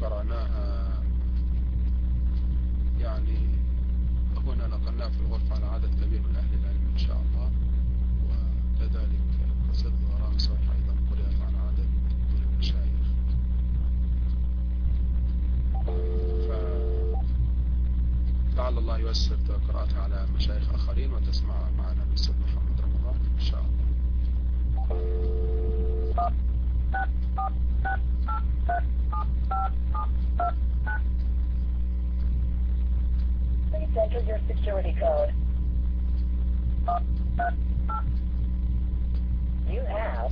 قرأناها يعني هنا نقلناها في الغرفة على عدد كبير من أهل العلم إن شاء الله، وكذلك قصيدة غرام صحيح أيضا قرأت على عدد من المشايخ. فلعل الله ييسر قراءتها على مشايخ آخرين وتسمع معنا الأستاذ محمد رمضان إن شاء الله. Please enter your security code. You have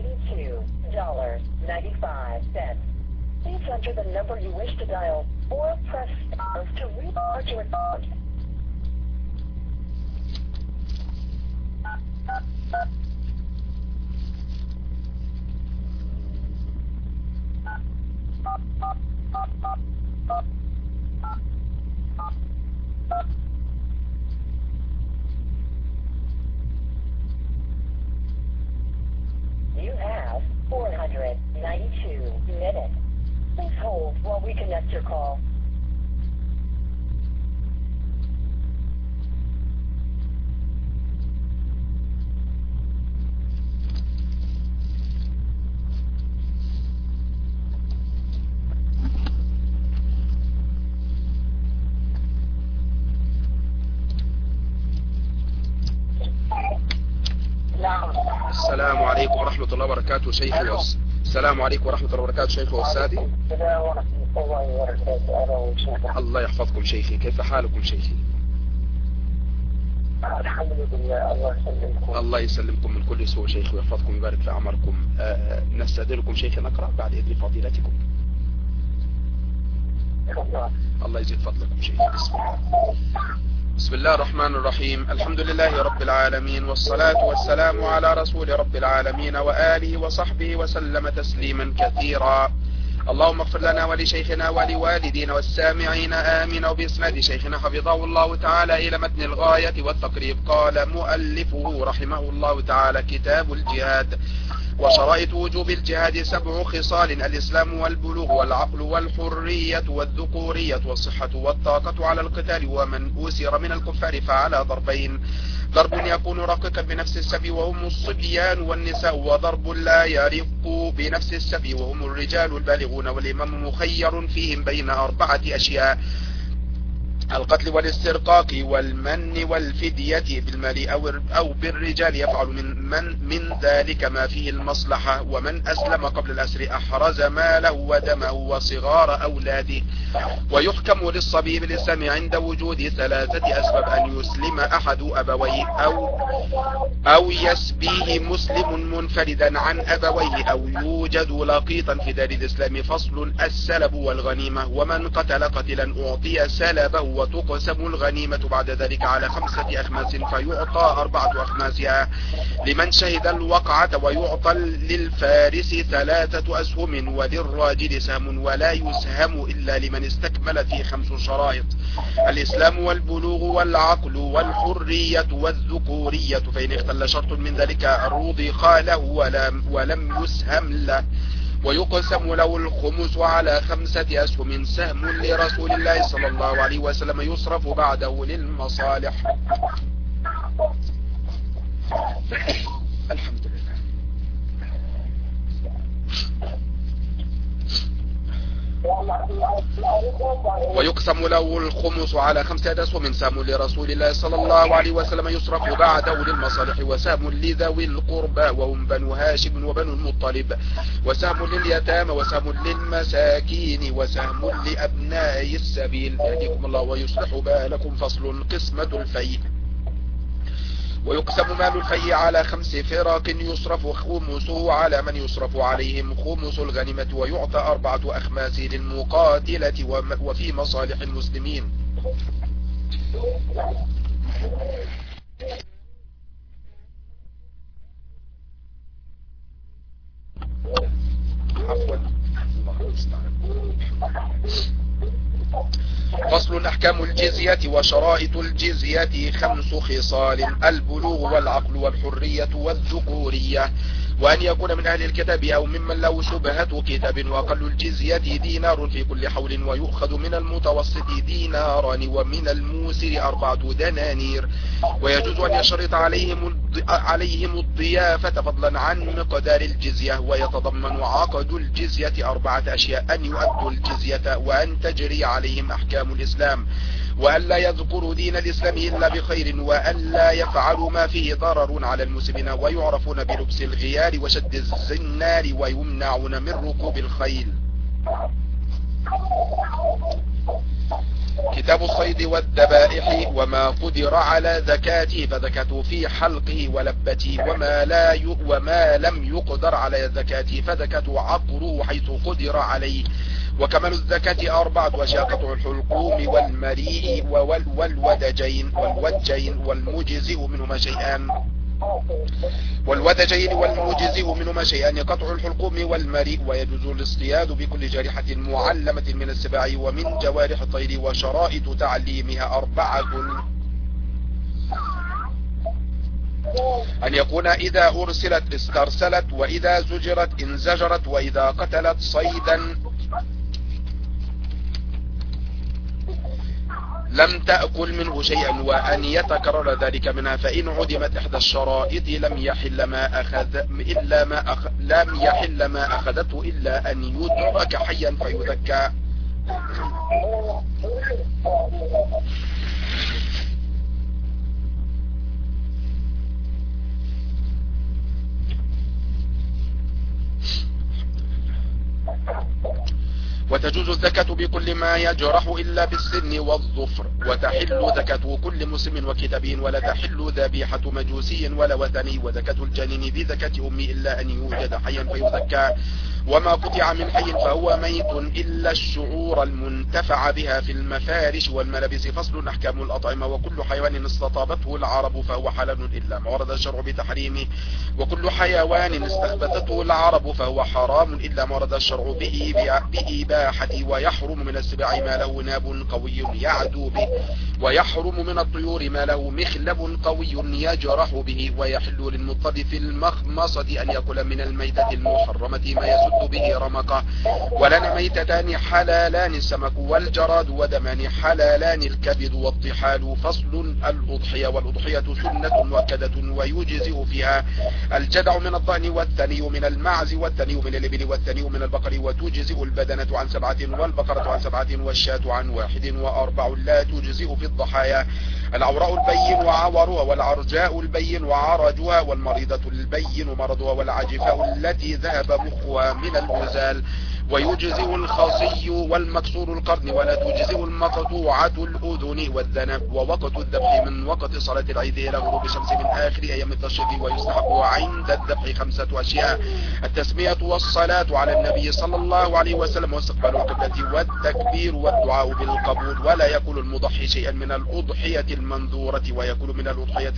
$82.95. Please enter the number you wish to dial or press star to recharge your account. You have 492 minutes. Please hold while we connect your call. السلام عليكم ورحمة الله وبركاته شيخي السلام عليكم ورحمة الله وبركاته شيخي وأستاذي. الله يحفظكم شيخي، كيف حالكم شيخي؟ الحمد لله. الله يسلمكم. الله يسلمكم من كل سوء شيخي ويحفظكم ويبارك في أعماركم. نستأذنكم شيخي نقرأ بعد إذن فضيلتكم. الله يزيد فضلكم شيخي. بسم الله الرحمن الرحيم. الحمد لله رب العالمين، والصلاة والسلام على رسول رب العالمين وآله وصحبه وسلم تسليما كثيرا. اللهم اغفر لنا ولشيخنا ولوالدينا والسامعين آمين. وبإسناد شيخنا حفظه الله تعالى إلى متن الغاية والتقريب. قال مؤلفه رحمه الله تعالى: كتاب الجهاد. وشرائط وجوب الجهاد 7 خصال: الإسلام والبلوغ والعقل والحرية والذكورية والصحة والطاقة على القتال. ومن أسر من الكفار فعلى ضربين: ضرب يكون رقيقا بنفس السبي وهم الصبيان والنساء، وضرب لا يرق بنفس السبي وهم الرجال البالغون. والإمام مخير فيهم بين 4 أشياء: القتل والاسترقاق والمن والفدية بالمال أو بالرجال، يفعل من ذلك ما فيه المصلحة. ومن أسلم قبل الأسر أحرز ماله ودمه وصغار أولاده. ويحكم للصبي بالإسلام عند وجود 3 أسباب: أن يسلم أحد أبويه أو يسبيه مسلم منفردا عن أبويه أو يوجد لقيطا في دار الإسلام. فصل: السلب والغنيمة. ومن قتل قتلا أعطي سلبه وتقسم الغنيمة بعد ذلك على 5 أخماس فيعطى 4 أخماسها لمن شهد الوقعة. ويعطى للفارس 3 أسهم وللراجل سهم، ولا يسهم إلا لمن استكمل في 5 شرائط: الإسلام والبلوغ والعقل والحرية والذكورية. فإن اختل شرط من ذلك رضخ له ولم يسهم له. ويقسم له الخمس على 5 أسهم: سهم لرسول الله صلى الله عليه وسلم يصرف بعده للمصالح. الحمد لله. ويقسم له الخمس على 5 أسهم: سهم لرسول الله صلى الله عليه وسلم يصرف بعده للمصالح، وسهم لذوي القربى وهم بنو هاشم وبنو المطلب، وسهم لليتامى، وسهم للمساكين، وسهم لأبناء السبيل. يهديكم الله ويصلح بالكم. فصل: قسمة الفيء. ويقسم مال الفيء على 5 فرق: يصرف خمسه على من يصرف عليهم خمس الغنيمة، ويعطى 4 أخماس للمقاتلة وفي مصالح المسلمين. عفوا. الله المستعان. فصل: أحكام الجزية. وشرائط الجزية 5 خصال: البلوغ والعقل والحرية والذكورية. وأن يكون من أهل الكتاب أو ممن له شبهة كتاب، وأقل الجزية دينار في كل حول، ويؤخذ من المتوسط ديناران، ومن الموسر 4 دنانير. ويجوز أن يشرط عليهم الضيافة فضلا عن مقدار الجزية. ويتضمن عقد الجزية 4 أشياء: أن يؤدوا الجزية، وأن تجري عليهم أحكام الإسلام، وأن لا يذكروا دين الإسلام إلا بخير، وأن لا يفعلوا ما فيه ضرر على المسلمين، ويعرفون بلبس الغيار وشد الزنار، ويمنعون من ركوب الخيل. كتاب الصيد والذبائح. وما قدر على زكاته فزكاته في حلقه ولبته، وما لم يقدر على زكاته فزكاته عقره حيث قدر عليه. وكمال الزكاة 4 أشياء: قطع الحلقوم والمريء والودجين والمجزئ منهما شيئان، قطع الحلقوم والمريء. ويجوز الاصطياد بكل جارحة معلمة من السباع ومن جوارح الطير. وشرائط تعليمها 4: أن يكون إذا أرسلت استرسلت، وإذا زجرت انزجرت، وإذا قتلت صيدا لم تأكل منه شيئا، وأن يتكرر ذلك منها. فإن عدمت إحدى الشرائط لم يحل ما أخذته إلا أن يترك حيا فيذكى. وتجوز الزكاة بكل ما يجرح إلا بالسن والظفر. وتحل زكاة كل مسلم وكتابي، ولا تحل ذبيحة مجوسي ولا وثني. وزكاة الجنين بزكاة أمي إلا أن يوجد حيا فيزكى. وما قطع من حي فهو ميت إلا الشعور المنتفع بها في المفارش والملابس. فصل: أحكام الأطعمة. وكل حيوان استطابته العرب فهو حلال إلا ما ورد الشرع بتحريمه. وكل حيوان استخبثته العرب فهو حرام إلا ما ورد الشرع بإباحته. ويحرم من السباع ما له ناب قوي يعدو به. ويحرم من الطيور ما له مخلب قوي يجرح به. ويحل للمضطر في المخمصة أن يأكل من الميتة المحرمة ما يسد به رمقه. ولنا ميتتان حلالان: السمك والجراد. ودمان حلالان: الكبد والطحال. فصل: الأضحية. والأضحية سنة مؤكدة ويجزئ فيها الجدع من الضأن، والثني من المعز، والثني من الإبل، والثني من البقر. وتجزئ البدنة عن 7 والبقرة عن 7 والشاة عن 1 و4. لا تجزئ في الضحايا العوراء البين وعورها، والعرجاء البين وعرجها، والمريضة البين مرضها، والعجفاء التي ذهب مخها من الغزال. ويجزئ الخصي والمكسور القرن. ولا تجزئ المقطوعة الأذن والذنب. ووقت الذبح من وقت صلاة العيد إلى غروب الشمس من آخر أيام التشريق. ويستحب عند الذبح 5 أشياء: التسمية والصلاة على النبي صلى الله عليه وسلم، واستقبال القبلة، والتكبير، والدعاء بالقبول. ولا يأكل المضحي شيئا من الأضحية المنذورة، ويأكل من الأضحية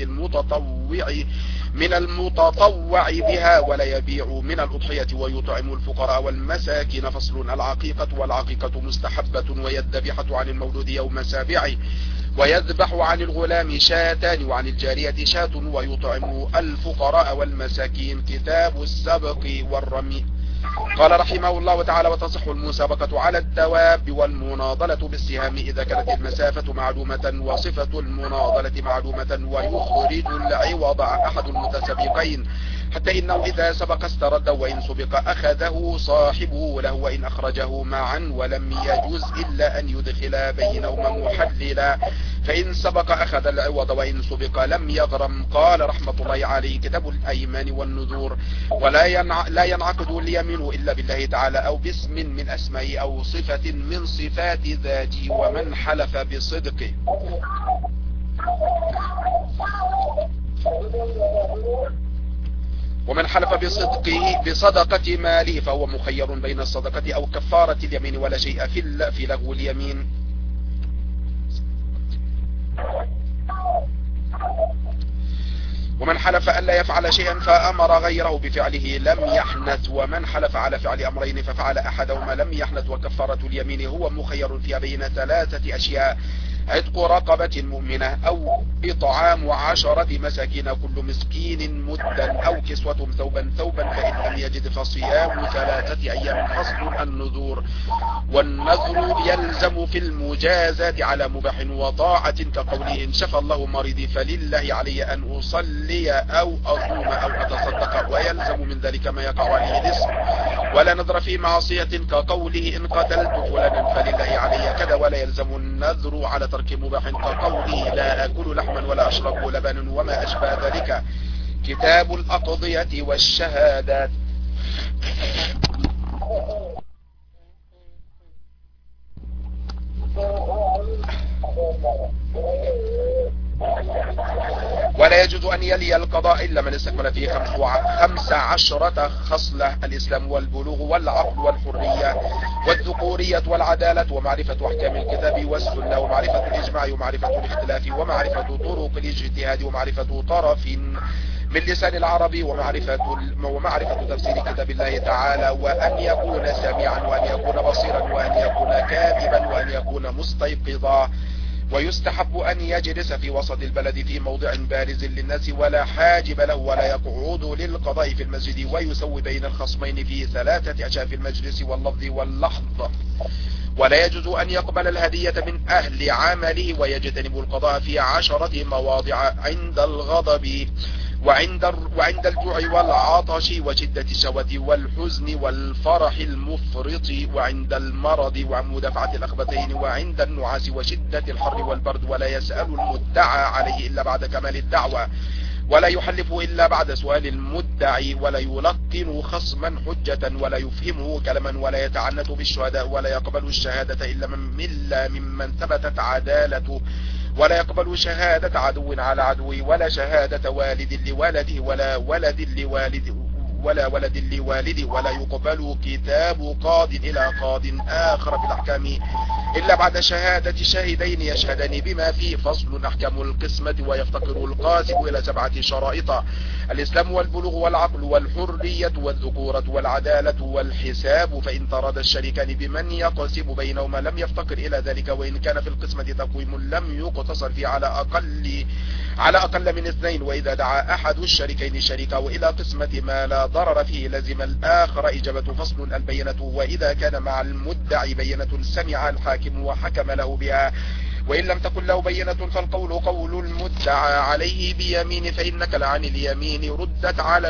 المتطوع بها، ولا يبيع من الأضحية. ويطعم الفقراء والمساكين. فصل: العقيقة. والعقيقة مستحبة، وهي الذبيحة عن المولود يوم سابعه. ويذبح عن الغلام 2 وعن الجارية 1. ويطعم الفقراء والمساكين. كتاب السبق والرمي. قال رحمه الله تعالى: وتصح المسابقة على الدواب والمناضلة بالسهام إذا كانت المسافة معلومة وصفة المناضلة معلومة. ويخرج العوض أحد المتسابقين، حتى إنه إذا سبق استرد، وإن سبق أخذه صاحبه له، وإن أخرجه معا. ولم يجوز إلا أن يدخل بينهما محللا، فإن سبق أخذ العوض، وإن سبق لم يغرم. قال رحمة الله عليه: كتاب الأيمان والنذور. لا ينعقد اليمين إلا بالله تعالى، أو باسم من أسمائه، أو صفة من صفات ذاته. ومن حلف بصدقه بصدقة ماله فهو مخير بين الصدقة أو كفارة اليمين، ولا شيء في لغو اليمين. ومن حلف أن لا يفعل شيئا فأمر غيره بفعله لم يحنث. ومن حلف على فعل أمرين ففعل أحدهما لم يحنث. وكفارة اليمين هو مخير فيها بين 3 أشياء: عتق رقبة مؤمنة أو إطعام 10 مساكين كل مسكين مدا أو كسوة ثوبا فإن لم يجد فصيام 3 أيام. فصل النذور. والنذر يلزم في المجازات على مباح وطاعة كقوله إن شفى الله مريضي فلله علي أن أصلي أو أصوم أو أتصدق، ويلزم من ذلك ما يقع عليه الاسم. ولا نذر في معصية كقوله إن قتلت فلانا فلله علي كذا. ولا يلزم النذر على ترك مباح كقوله لا أكل لحما ولا أشرب لبنا وما أشبه ذلك. كتاب الأقضية والشهادات. ولا يجوز أن يلي القضاء إلا من استكمل فيه 15 خصلة: الإسلام والبلوغ والعقل والحرية والذكورية والعدالة ومعرفة أحكام الكتاب والسنة ومعرفة الإجماع ومعرفة الاختلاف ومعرفة طرق الاجتهاد ومعرفة طرف من لسان العرب ومعرفة تفسير كتاب الله تعالى، وأن يكون سميعا وأن يكون بصيرا وأن يكون كاتبا وأن يكون مستيقظا. ويستحب أن يجلس في وسط البلد في موضع بارز للناس ولا حاجب له، ولا يقعد للقضاء في المسجد، ويسوي بين الخصمين في 3 أشياء في المجلس واللفظ واللحظ. ولا يجوز أن يقبل الهدية من أهل عمله، ويجتنب القضاء في 10 مواضع: عند الغضب وعند الجوع والعطش وشدة الشهوة والحزن والفرح المفرط وعند المرض ومدافعة الأخبثين وعند النعاس وشدة الحر والبرد. ولا يسأل المدعى عليه إلا بعد كمال الدعوة، ولا يحلف إلا بعد سؤال المدعي، ولا يلقن خصما حجة، ولا يفهمه كلما، ولا يتعنت بالشهداء، ولا يقبل الشهادة إلا ممن ثبتت عدالته، ولا يقبل شهادة عدو على عدو، ولا شهادة والد لولده ولا ولد لوالده، ولا يقبل كتاب قاض إلى قاض آخر في الأحكام إلا بعد شهادة شاهدين يشهدان بما فيه. فصل أحكام القسمة. ويفتقر القاسم إلى 7 شرائط: الإسلام والبلوغ والعقل والحرية والذكورة والعدالة والحساب. فإن تراد الشريكان بمن يقسم بينهما لم يفتقر إلى ذلك، وإن كان في القسمة تقويم لم يقتصر فيه على أقل من 2. وإذا دعا أحد الشريكين شريكه إلى قسمة ما لا ضرر فيه لزم الآخر إجابة. فصل البينة. وإذا كان مع المدعي بينة سمع الحاكم وحكم له بها، وإن لم تكن له بينة فالقول قول المدعى عليه بيمين، فإن نكل عن اليمين ردت على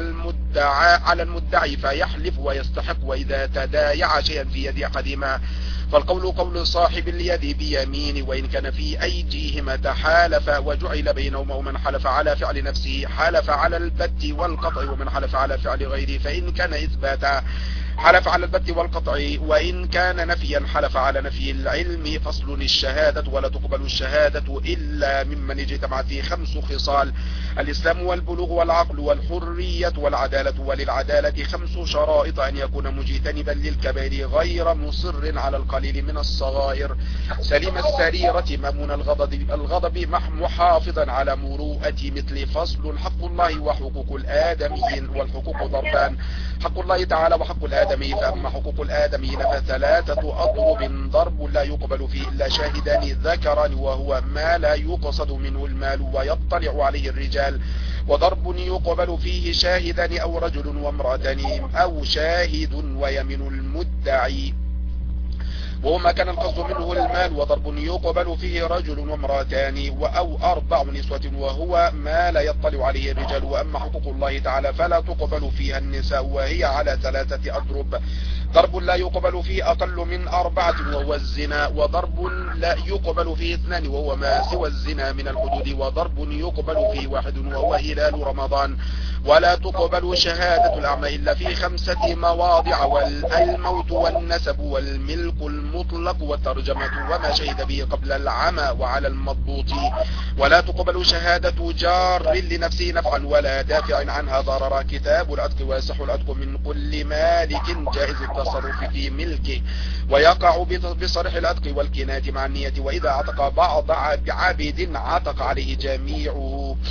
المدعي فيحلف ويستحق. وإذا تدايع شيئا في يد أحدهما فالقول قول صاحب اليد بيمين، وإن كان في أيديهما تحالف وجعل بينهما، ومن حلف على فعل نفسه حلف على البت والقطع، ومن حلف على فعل غيره فإن كان إثباتا حلف على البت والقطع، وإن كان نفيا حلف على نفي العلم. فصل الشهادة. ولا تقبل الشهادة إلا ممن اجتمعت فيه 5 خصال: الإسلام والبلوغ والعقل والحرية والعدالة. وللعدالة 5 شرائط: أن يكون مجتنبا للكبائر غير مصر على القليل من الصغائر، سليم السريرة مامون الغضب محافظا على مروءة مثل. فصل حق الله وحقوق الآدميين. والحقوق ضربان: حق الله تعالى وحق الآدمي. فأما حقوق الآدميين ف3 أضرب: ضرب لا يقبل فيه إلا شاهدان ذكران، وهو ما لا يقصد منه المال ويطلع عليه الرجال، وضرب يقبل فيه شاهدان أو رجل وامرأتان أو شاهد ويمين المدعي، وهو ما كان القصد منه المال. وضرب يقبل فيه رجل وامرأتان أو 4 نسوة، وهو ما لا يطلع عليه الرجال. وأما حقوق الله تعالى فلا تقبل فيها النساء، وهي على 3 أضرب: ضرب لا يقبل فيه أقل من 4 وهو الزنا، وضرب لا يقبل فيه 2 وهو ما سوى الزنا من الحدود، وضرب يقبل فيه 1 وهو هلال رمضان. ولا تقبل شهادة الأعمى إلا في 5 مواضع: والموت والنسب والملك المطلق والترجمة وما شهد به قبل العمى وعلى المضبوط. ولا تقبل شهادة جار لنفسه نفعا ولا دافع عنها ضررا. كتاب العتق. ويصح العتق من كل مالك جائز التصرف في ملكه، ويقع بصرح العتق والكناية مع النية. وإذا عتق بعض عبد عتق عليه جميعه،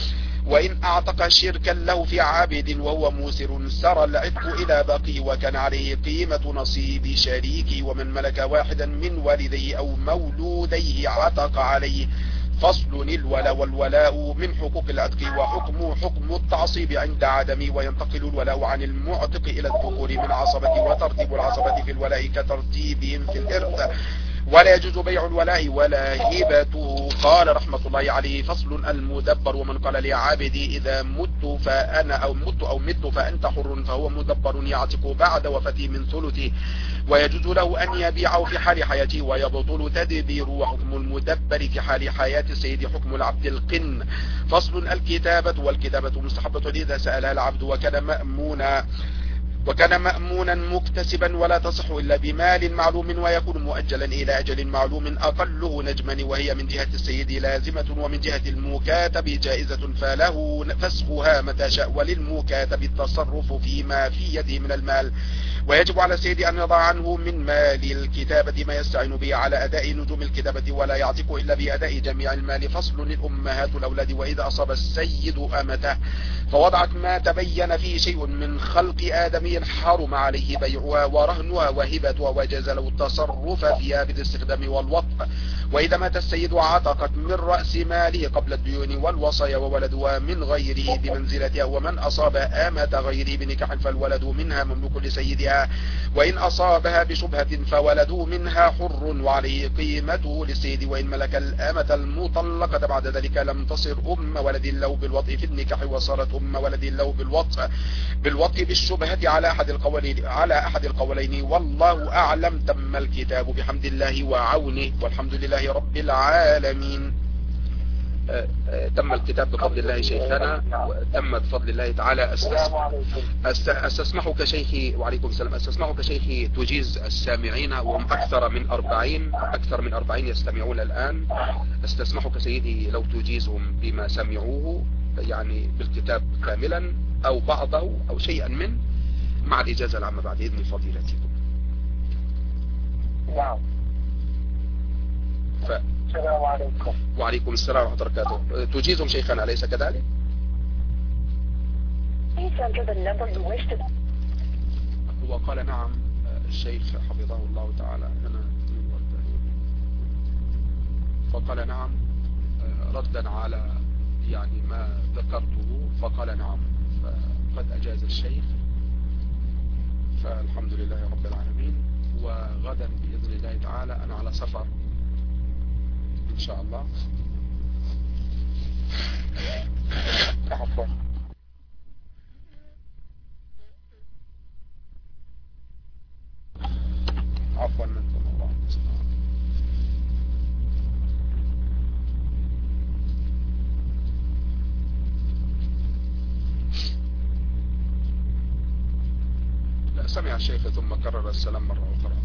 وإن أعتق شركا له في عابد وهو موسر سرى العتق إلى بقي وكان عليه قيمة نصيب شريكه ومن ملك واحدا من والديه أو مولوديه عتق عليه. فصل الولاء والولاء من حقوق العتق وحكم التعصيب عند عدم وينتقل الولاء عن المعتق إلى الذكور من عصبة وترتيب العصبة في الولاء كترتيبهم في الإرث ولا يجوز بيع الولاء ولا هبته. قال رحمة الله عليه فصل المدبر ومن قال لعابدي إذا مت فأنا أو مت فأنت حر فهو مدبر يعتق بعد وفاته من ثلثه ويجوز له أن يبيعه في حال حياته ويبطل تدبير وحكم المدبر في حال حياة السيد حكم العبد القن. فصل الكتابة والكتابة مستحبة إذا سألها العبد وكان مأمونا مكتسبا ولا تصح إلا بمال معلوم ويكون مؤجلا إلى أجل معلوم أقله نجما وهي من جهة السيد لازمة ومن جهة المكاتب جائزة فله فسخها متى شاء وللمكاتب التصرف فيما في يده من المال ويجب على السيد أن يضع عنه من مال الكتابة ما يستعين به على أداء نجوم الكتابة ولا يعتق إلا بأداء جميع المال. فصل الأمهات الأولاد وإذا أصاب السيد أمته فوضعت ما تبين فيه شيء من خلق آدمي حرم عليه بيعها ورهنها وهبتها وجاز له التصرف فيها بالاستخدام والوطء. وإذا مات السيد عتقت من رأس ماله قبل الديون والوصايا وولدها من غيره بمنزلتها ومن أصاب آمة غيره بنكاح فالولد منها مملوك لسيدها وإن أصابها بشبهة فولده منها حر وعليه قيمته للسيد وإن ملك الآمة المطلقة بعد ذلك لم تصر أم ولد له بالوطء في النكاح وصارت أم ولد له بالوطء بالشبهة على أحد القولين والله أعلم. تم الكتاب بحمد الله وعونه والحمد لله رب العالمين. تم الكتاب بفضل الله شيخنا تم بفضل الله تعالى. استسمحك شيخي وعليكم السلام. استسمحك شيخي تجيز السامعين وهم أكثر من 40 يستمعون الآن. استسمحك سيدي لو تجيزهم بما سمعوه يعني بالكتاب كاملا أو بعضه أو شيئا منه مع الإجازة العامة بعد إذن فضيلتكم. نعم. السلام عليكم. وعليكم السلام ورحمة الله وبركاته. تجيزهم شيخنا أليس كذلك؟ هو قال نعم الشيخ حفظه الله تعالى فقال نعم ردا على يعني ما ذكرته فقال نعم فقد أجاز الشيخ فالحمد لله رب العالمين. وغدا بإذن الله تعالى أنا على سفر إن شاء الله. عفوا منكم الله. لا سمع الشيخ ثم كرر السلام مرة أخرى.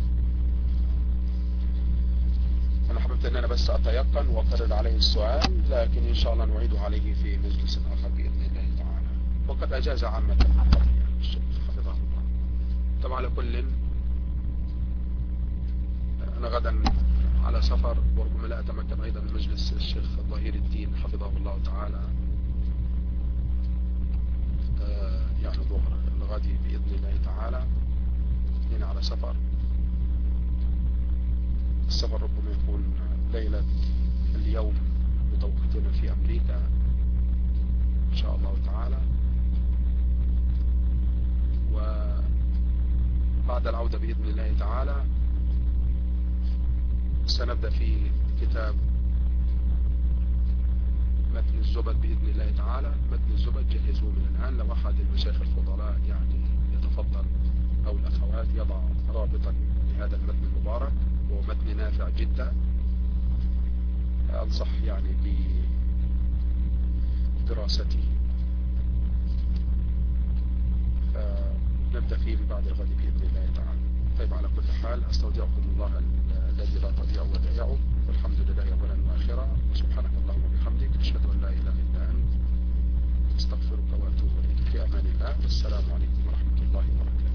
أنا حببت أن أنا بس أتيقن وأقرر عليه السؤال لكن إن شاء الله نعيده عليه في مجلس آخر بإذن الله تعالى. وقد أجاز عامة يعني الشيخ حفظه الله. طبعا على كل أنا غدا على سفر وربما لا أتمكن أيضا من مجلس الشيخ ظهير الدين حفظه الله تعالى يعني ظهر الغد بإذن الله تعالى. هنا على سفر. السفر ربما يكون ليلة اليوم بتوقيتنا في أمريكا إن شاء الله تعالى. وبعد العودة بإذن الله تعالى سنبدأ في كتاب متن الزبد بإذن الله تعالى. متن الزبد جهزوه من الآن. لو أحد المشايخ الفضلاء يعني يتفضل أو الأخوات يضع رابطا لهذا المتن المبارك وهو متن نافع جدا. أنصح يعني بدراسته. نبدأ فيه بعد الغد بإذن الله تعالى. طيب على كل حال أستودعكم الله الذي لا تضيع ودائعه والحمد لله أولا وآخرا. سبحانك اللهم وبحمدك أشهد أن لا إله إلا أنت أستغفرك وأتوب إليك. في أمان الله والسلام عليكم ورحمة الله وبركاته.